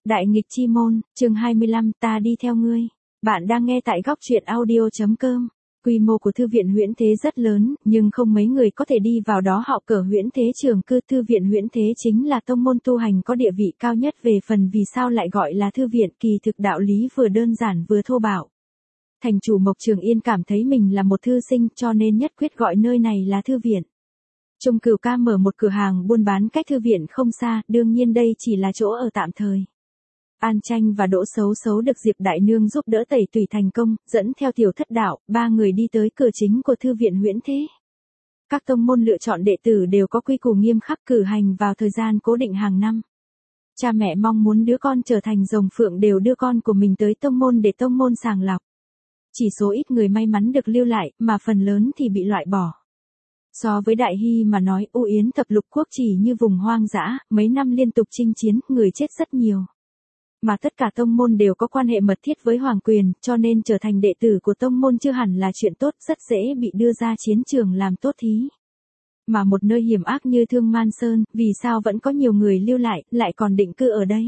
Đại nghịch chi môn, chương 25, ta đi theo ngươi. Bạn đang nghe tại góc truyện audio.com. Quy mô của thư viện Huyễn Thế rất lớn, nhưng không mấy người có thể đi vào đó. Họ cờ Huyễn Thế trường cư. Thư viện Huyễn Thế chính là tông môn tu hành có địa vị cao nhất. Về phần vì sao lại gọi là thư viện, kỳ thực đạo lý vừa đơn giản vừa thô bạo. Thành chủ Mộc Trường Yên cảm thấy mình là một thư sinh, cho nên nhất quyết gọi nơi này là thư viện. Trung Cửu Ca mở một cửa hàng buôn bán cách thư viện không xa, đương nhiên đây chỉ là chỗ ở tạm thời. An Tranh và Đỗ Xấu Xấu được Diệp Đại Nương giúp đỡ tẩy tùy thành công, dẫn theo Tiểu Thất Đạo, ba người đi tới cửa chính của thư viện Huyễn Thế. Các tông môn lựa chọn đệ tử đều có quy củ nghiêm khắc, cử hành vào thời gian cố định hàng năm. Cha mẹ mong muốn đứa con trở thành rồng phượng đều đưa con của mình tới tông môn để tông môn sàng lọc. Chỉ số ít người may mắn được lưu lại, mà phần lớn thì bị loại bỏ. So với Đại Hy mà nói, U Yến thập lục quốc chỉ như vùng hoang dã, mấy năm liên tục chinh chiến, người chết rất nhiều. Mà tất cả tông môn đều có quan hệ mật thiết với hoàng quyền, cho nên trở thành đệ tử của tông môn chưa hẳn là chuyện tốt, rất dễ bị đưa ra chiến trường làm tốt thí. Mà một nơi hiểm ác như Thương Man Sơn, vì sao vẫn có nhiều người lưu lại còn định cư ở đây?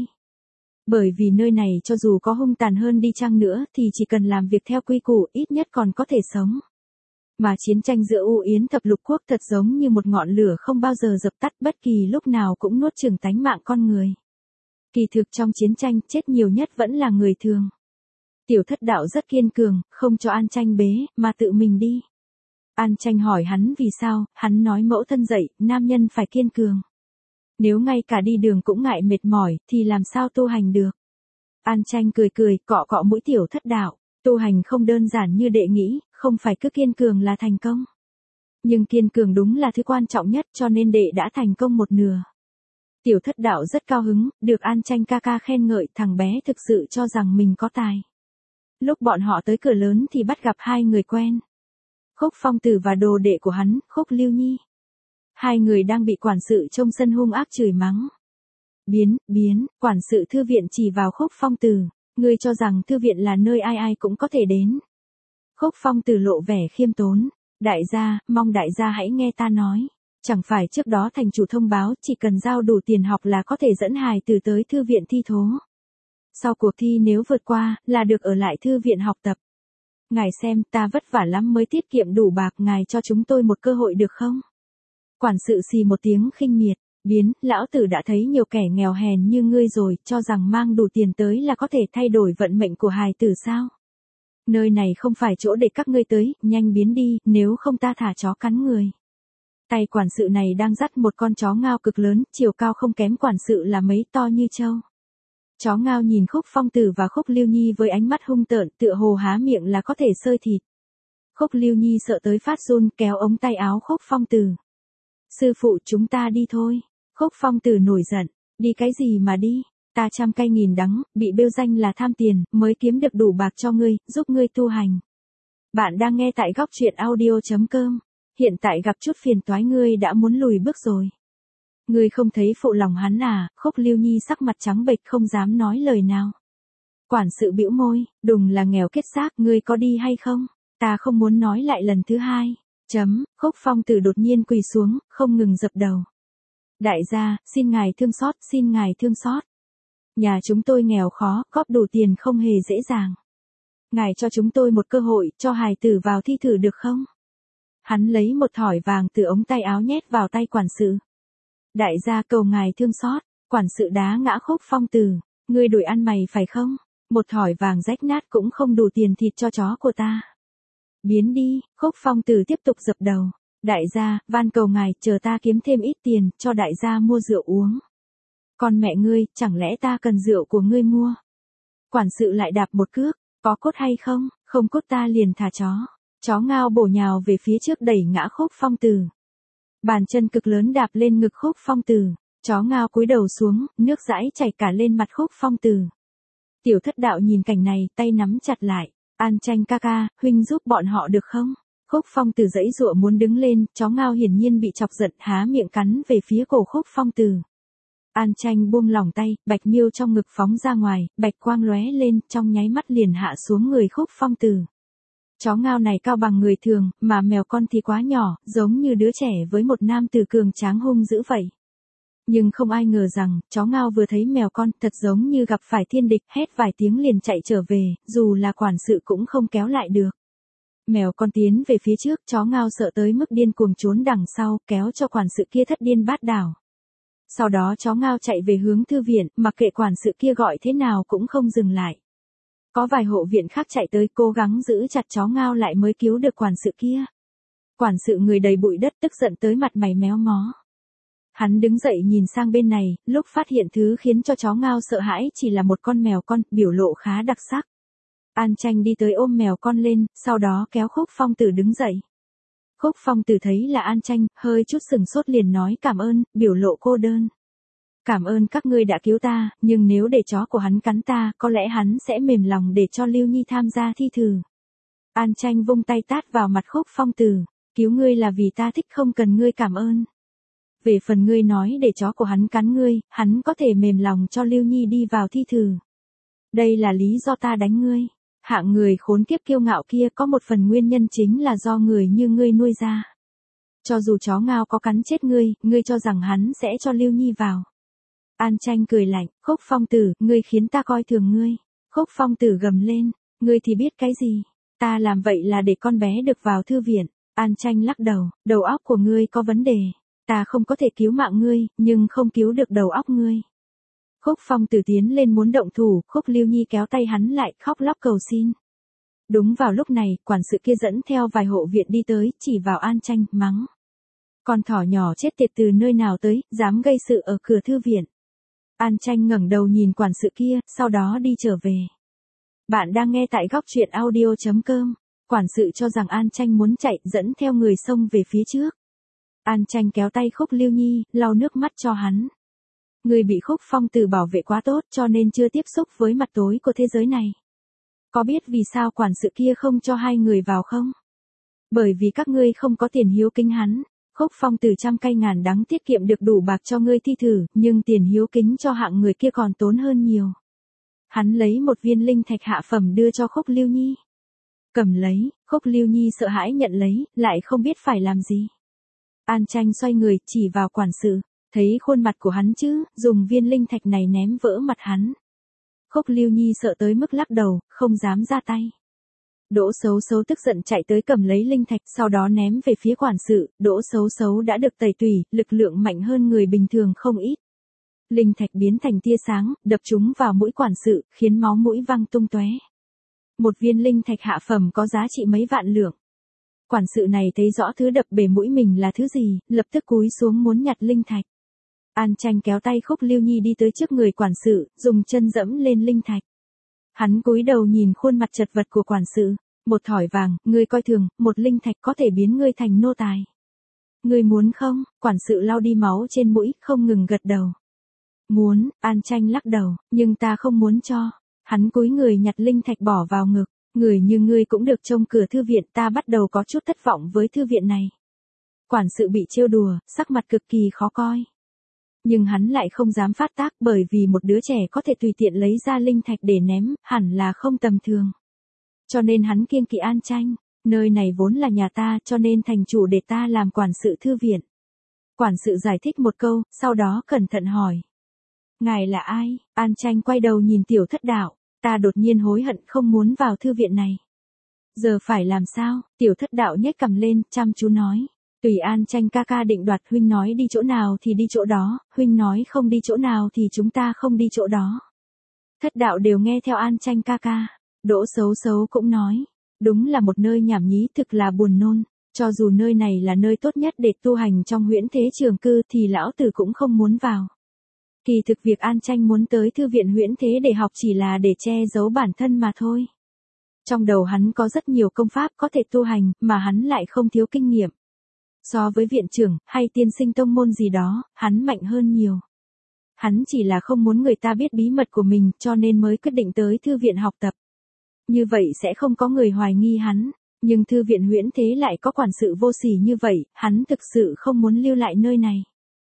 Bởi vì nơi này cho dù có hung tàn hơn đi chăng nữa thì chỉ cần làm việc theo quy củ, ít nhất còn có thể sống. Mà chiến tranh giữa U Yến thập lục quốc thật giống như một ngọn lửa không bao giờ dập tắt, bất kỳ lúc nào cũng nuốt chửng tánh mạng con người. Kỳ thực trong chiến tranh, chết nhiều nhất vẫn là người thường. Tiểu Thất Đạo rất kiên cường, không cho An Tranh bế, mà tự mình đi. An Tranh hỏi hắn vì sao, hắn nói mẫu thân dạy, nam nhân phải kiên cường. Nếu ngay cả đi đường cũng ngại mệt mỏi, thì làm sao tu hành được. An Tranh cười cười, cọ cọ mũi Tiểu Thất Đạo. Tu hành không đơn giản như đệ nghĩ, không phải cứ kiên cường là thành công. Nhưng kiên cường đúng là thứ quan trọng nhất, cho nên đệ đã thành công một nửa. Tiểu Thất Đạo rất cao hứng, được An Tranh ca ca khen ngợi, thằng bé thực sự cho rằng mình có tài. Lúc bọn họ tới cửa lớn thì bắt gặp hai người quen. Khúc Phong Tử và đồ đệ của hắn, Khúc Lưu Nhi. Hai người đang bị quản sự trong sân hung ác chửi mắng. Biến, quản sự thư viện chỉ vào Khúc Phong Tử. Ngươi cho rằng thư viện là nơi ai ai cũng có thể đến. Khúc Phong Tử lộ vẻ khiêm tốn. Đại gia, mong đại gia hãy nghe ta nói. Chẳng phải trước đó thành chủ thông báo chỉ cần giao đủ tiền học là có thể dẫn hài tử tới thư viện thi thố. Sau cuộc thi nếu vượt qua, là được ở lại thư viện học tập. Ngài xem, ta vất vả lắm mới tiết kiệm đủ bạc, ngài cho chúng tôi một cơ hội được không? Quản sự xì một tiếng khinh miệt. Lão tử đã thấy nhiều kẻ nghèo hèn như ngươi rồi, cho rằng mang đủ tiền tới là có thể thay đổi vận mệnh của hài tử sao? Nơi này không phải chỗ để các ngươi tới, nhanh biến đi, nếu không ta thả chó cắn người. Tay quản sự này đang dắt một con chó ngao cực lớn, chiều cao không kém quản sự là mấy, to như trâu. Chó ngao nhìn Khúc Phong Tử và Khúc Lưu Nhi với ánh mắt hung tợn, tựa hồ há miệng là có thể xơi thịt. Khúc Lưu Nhi sợ tới phát run, kéo ống tay áo Khúc Phong Tử. Sư phụ, chúng ta đi thôi. Khúc Phong Tử nổi giận. Đi cái gì mà đi? Ta trăm cay nghìn đắng, bị bêu danh là tham tiền, mới kiếm được đủ bạc cho ngươi, giúp ngươi tu hành. Bạn đang nghe tại góc truyện audio.com. Hiện tại gặp chút phiền toái, ngươi đã muốn lùi bước rồi. Ngươi không thấy phụ lòng hắn à? Khúc Lưu Nhi sắc mặt trắng bệch không dám nói lời nào. Quản sự bĩu môi, đùng là nghèo kết xác, ngươi có đi hay không? Ta không muốn nói lại lần thứ hai. Khúc Phong Tử đột nhiên quỳ xuống, không ngừng dập đầu. Đại gia, xin ngài thương xót, xin ngài thương xót. Nhà chúng tôi nghèo khó, góp đủ tiền không hề dễ dàng. Ngài cho chúng tôi một cơ hội, cho hài tử vào thi thử được không? Hắn lấy một thỏi vàng từ ống tay áo nhét vào tay quản sự. Đại gia cầu ngài thương xót. Quản sự đá ngã Khúc Phong Tử. Ngươi đuổi ăn mày phải không? Một thỏi vàng rách nát cũng không đủ tiền thịt cho chó của ta. Biến đi. Khúc Phong Tử tiếp tục dập đầu. Đại gia, van cầu ngài, chờ ta kiếm thêm ít tiền, cho đại gia mua rượu uống. Còn mẹ ngươi, chẳng lẽ ta cần rượu của ngươi mua? Quản sự lại đạp một cước. Có cốt hay không? Không cốt ta liền thả chó. Chó ngao bổ nhào về phía trước đẩy ngã Khúc Phong Tử. Bàn chân cực lớn đạp lên ngực Khúc Phong Tử. Chó ngao cúi đầu xuống, nước dãi chảy cả lên mặt Khúc Phong Tử. Tiểu Thất Đạo nhìn cảnh này, tay nắm chặt lại. An Tranh ca ca, huynh giúp bọn họ được không? Khúc Phong Tử giãy giụa muốn đứng lên, chó ngao hiển nhiên bị chọc giận, há miệng cắn về phía cổ Khúc Phong Tử. An Tranh buông lỏng tay, bạch miêu trong ngực phóng ra ngoài, bạch quang lóe lên, trong nháy mắt liền hạ xuống người Khúc Phong Tử. Chó ngao này cao bằng người thường, mà mèo con thì quá nhỏ, giống như đứa trẻ với một nam tử cường tráng hung dữ vậy. Nhưng không ai ngờ rằng, chó Ngao vừa thấy mèo con thật giống như gặp phải thiên địch, hét vài tiếng liền chạy trở về, dù là quản sự cũng không kéo lại được. Mèo con tiến về phía trước, chó Ngao sợ tới mức điên cuồng trốn đằng sau, kéo cho quản sự kia thất điên bát đảo. Sau đó chó Ngao chạy về hướng thư viện, mặc kệ quản sự kia gọi thế nào cũng không dừng lại. Có vài hộ viện khác chạy tới cố gắng giữ chặt chó Ngao lại mới cứu được quản sự kia. Quản sự người đầy bụi đất tức giận tới mặt mày méo mó. Hắn đứng dậy nhìn sang bên này, lúc phát hiện thứ khiến cho chó Ngao sợ hãi chỉ là một con mèo con, biểu lộ khá đặc sắc. An Tranh đi tới ôm mèo con lên, sau đó kéo Khúc Phong Tử đứng dậy. Khúc Phong Tử thấy là An Tranh, hơi chút sừng sốt liền nói cảm ơn, biểu lộ cô đơn. Cảm ơn các ngươi đã cứu ta, nhưng nếu để chó của hắn cắn ta, có lẽ hắn sẽ mềm lòng để cho Lưu Nhi tham gia thi thử. An Tranh vung tay tát vào mặt Khúc Phong Tử, cứu ngươi là vì ta thích không cần ngươi cảm ơn. Về phần ngươi nói để chó của hắn cắn ngươi, hắn có thể mềm lòng cho Lưu Nhi đi vào thi thử. Đây là lý do ta đánh ngươi. Hạng người khốn kiếp kiêu ngạo kia có một phần nguyên nhân chính là do người như ngươi nuôi ra. Cho dù chó Ngao có cắn chết ngươi cho rằng hắn sẽ cho Lưu Nhi vào. An Tranh cười lạnh, Khúc Phong Tử, ngươi khiến ta coi thường ngươi. Khúc Phong Tử gầm lên, ngươi thì biết cái gì, ta làm vậy là để con bé được vào thư viện. An Tranh lắc đầu, đầu óc của ngươi có vấn đề, ta không có thể cứu mạng ngươi, nhưng không cứu được đầu óc ngươi. Khúc Phong Tử tiến lên muốn động thủ, Khúc Lưu Nhi kéo tay hắn lại, khóc lóc cầu xin. Đúng vào lúc này, quản sự kia dẫn theo vài hộ viện đi tới, chỉ vào An Tranh, mắng. Con thỏ nhỏ chết tiệt từ nơi nào tới, dám gây sự ở cửa thư viện. An Tranh ngẩng đầu nhìn quản sự kia, sau đó đi trở về. Bạn đang nghe tại góc truyện audio.com. Quản sự cho rằng An Tranh muốn chạy, dẫn theo người xông về phía trước. An Tranh kéo tay Khúc Lưu Nhi, lau nước mắt cho hắn. Người bị Khúc Phong Tử bảo vệ quá tốt cho nên chưa tiếp xúc với mặt tối của thế giới này. Có biết vì sao quản sự kia không cho hai người vào không? Bởi vì các ngươi không có tiền hiếu kính hắn. Khúc Phong Tử trăm cay ngàn đắng tiết kiệm được đủ bạc cho ngươi thi thử, nhưng tiền hiếu kính cho hạng người kia còn tốn hơn nhiều. Hắn lấy một viên linh thạch hạ phẩm đưa cho Khúc Lưu Nhi. Cầm lấy, Khúc Lưu Nhi sợ hãi nhận lấy, lại không biết phải làm gì. An Tranh xoay người, chỉ vào quản sự, thấy khuôn mặt của hắn chứ, dùng viên linh thạch này ném vỡ mặt hắn. Khúc Lưu Nhi sợ tới mức lắc đầu, không dám ra tay. Đỗ Xấu Xấu tức giận chạy tới cầm lấy linh thạch, sau đó ném về phía quản sự. Đỗ Xấu Xấu đã được tẩy tủy, lực lượng mạnh hơn người bình thường không ít. Linh thạch biến thành tia sáng, đập chúng vào mũi quản sự, khiến máu mũi văng tung tóe. Một viên linh thạch hạ phẩm có giá trị mấy vạn lượng. Quản sự này thấy rõ thứ đập bể mũi mình là thứ gì, lập tức cúi xuống muốn nhặt linh thạch. An Tranh kéo tay Khúc Lưu Nhi đi tới trước người quản sự, dùng chân dẫm lên linh thạch. Hắn cúi đầu nhìn khuôn mặt chật vật của quản sự, một thỏi vàng, ngươi coi thường, một linh thạch có thể biến ngươi thành nô tài. Ngươi muốn không? Quản sự lau đi máu trên mũi, không ngừng gật đầu. Muốn, An Tranh lắc đầu, nhưng ta không muốn cho. Hắn cúi người nhặt linh thạch bỏ vào ngực, người như ngươi cũng được trông cửa thư viện, ta bắt đầu có chút thất vọng với thư viện này. Quản sự bị trêu đùa, sắc mặt cực kỳ khó coi. Nhưng hắn lại không dám phát tác bởi vì một đứa trẻ có thể tùy tiện lấy ra linh thạch để ném, hẳn là không tầm thường. Cho nên hắn kiêng kỵ An Tranh, nơi này vốn là nhà ta cho nên thành chủ để ta làm quản sự thư viện. Quản sự giải thích một câu, sau đó cẩn thận hỏi. Ngài là ai? An Tranh quay đầu nhìn Tiểu Thất Đạo, ta đột nhiên hối hận không muốn vào thư viện này. Giờ phải làm sao? Tiểu Thất Đạo nhếch cằm lên, chăm chú nói. Tùy An Tranh ca ca định đoạt, huynh nói đi chỗ nào thì đi chỗ đó, huynh nói không đi chỗ nào thì chúng ta không đi chỗ đó. Thất Đạo đều nghe theo An Tranh ca ca. Đỗ Xấu Xấu cũng nói, đúng là một nơi nhảm nhí, thực là buồn nôn, cho dù nơi này là nơi tốt nhất để tu hành trong Huyễn Thế Trường Cư thì lão tử cũng không muốn vào. Kỳ thực việc An Tranh muốn tới thư viện Huyễn Thế để học chỉ là để che giấu bản thân mà thôi. Trong đầu hắn có rất nhiều công pháp có thể tu hành, mà hắn lại không thiếu kinh nghiệm. So với viện trưởng, hay tiên sinh tông môn gì đó, hắn mạnh hơn nhiều. Hắn chỉ là không muốn người ta biết bí mật của mình cho nên mới quyết định tới thư viện học tập. Như vậy sẽ không có người hoài nghi hắn, nhưng thư viện Huyễn Thế lại có quản sự vô sỉ như vậy, hắn thực sự không muốn lưu lại nơi này.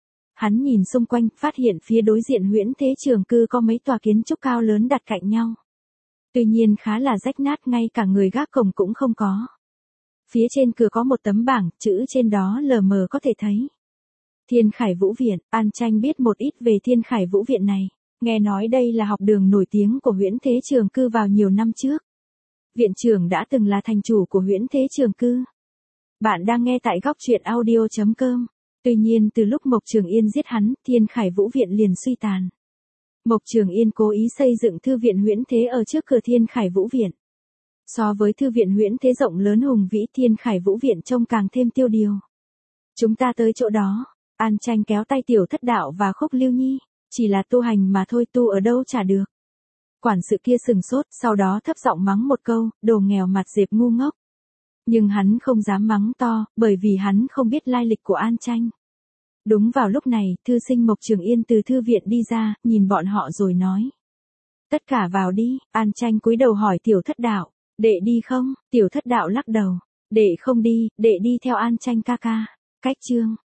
Hắn nhìn xung quanh, phát hiện phía đối diện Huyễn Thế Trường Cư có mấy tòa kiến trúc cao lớn đặt cạnh nhau. Tuy nhiên khá là rách nát, ngay cả người gác cổng cũng không có. Phía trên cửa có một tấm bảng, chữ trên đó lờ mờ có thể thấy. Thiên Khải Vũ Viện, An Tranh biết một ít về Thiên Khải Vũ Viện này. Nghe nói đây là học đường nổi tiếng của Huyễn Thế Trường Cư vào nhiều năm trước. Viện trưởng đã từng là thành chủ của Huyễn Thế Trường Cư. Bạn đang nghe tại góc truyện audio.com. Tuy nhiên từ lúc Mộc Trường Yên giết hắn, Thiên Khải Vũ Viện liền suy tàn. Mộc Trường Yên cố ý xây dựng thư viện Huyễn Thế ở trước cửa Thiên Khải Vũ Viện. So với thư viện Huyễn Thế rộng lớn hùng vĩ, Thiên Khải Vũ Viện trông càng thêm tiêu điều. Chúng ta tới chỗ đó. An Tranh kéo tay Tiểu Thất Đạo và Khúc Lưu Nhi. Chỉ là tu hành mà thôi, tu ở đâu chả được. Quản sự kia sừng sốt, sau đó thấp giọng mắng một câu, đồ nghèo mặt dẹp ngu ngốc. Nhưng hắn không dám mắng to, bởi vì hắn không biết lai lịch của An Tranh. Đúng vào lúc này, thư sinh Mộc Trường Yên từ thư viện đi ra, nhìn bọn họ rồi nói. Tất cả vào đi. An Tranh cúi đầu hỏi Tiểu Thất Đạo, đệ đi không? Tiểu Thất Đạo lắc đầu, đệ không đi, đệ đi theo An Tranh ca ca. Cách chương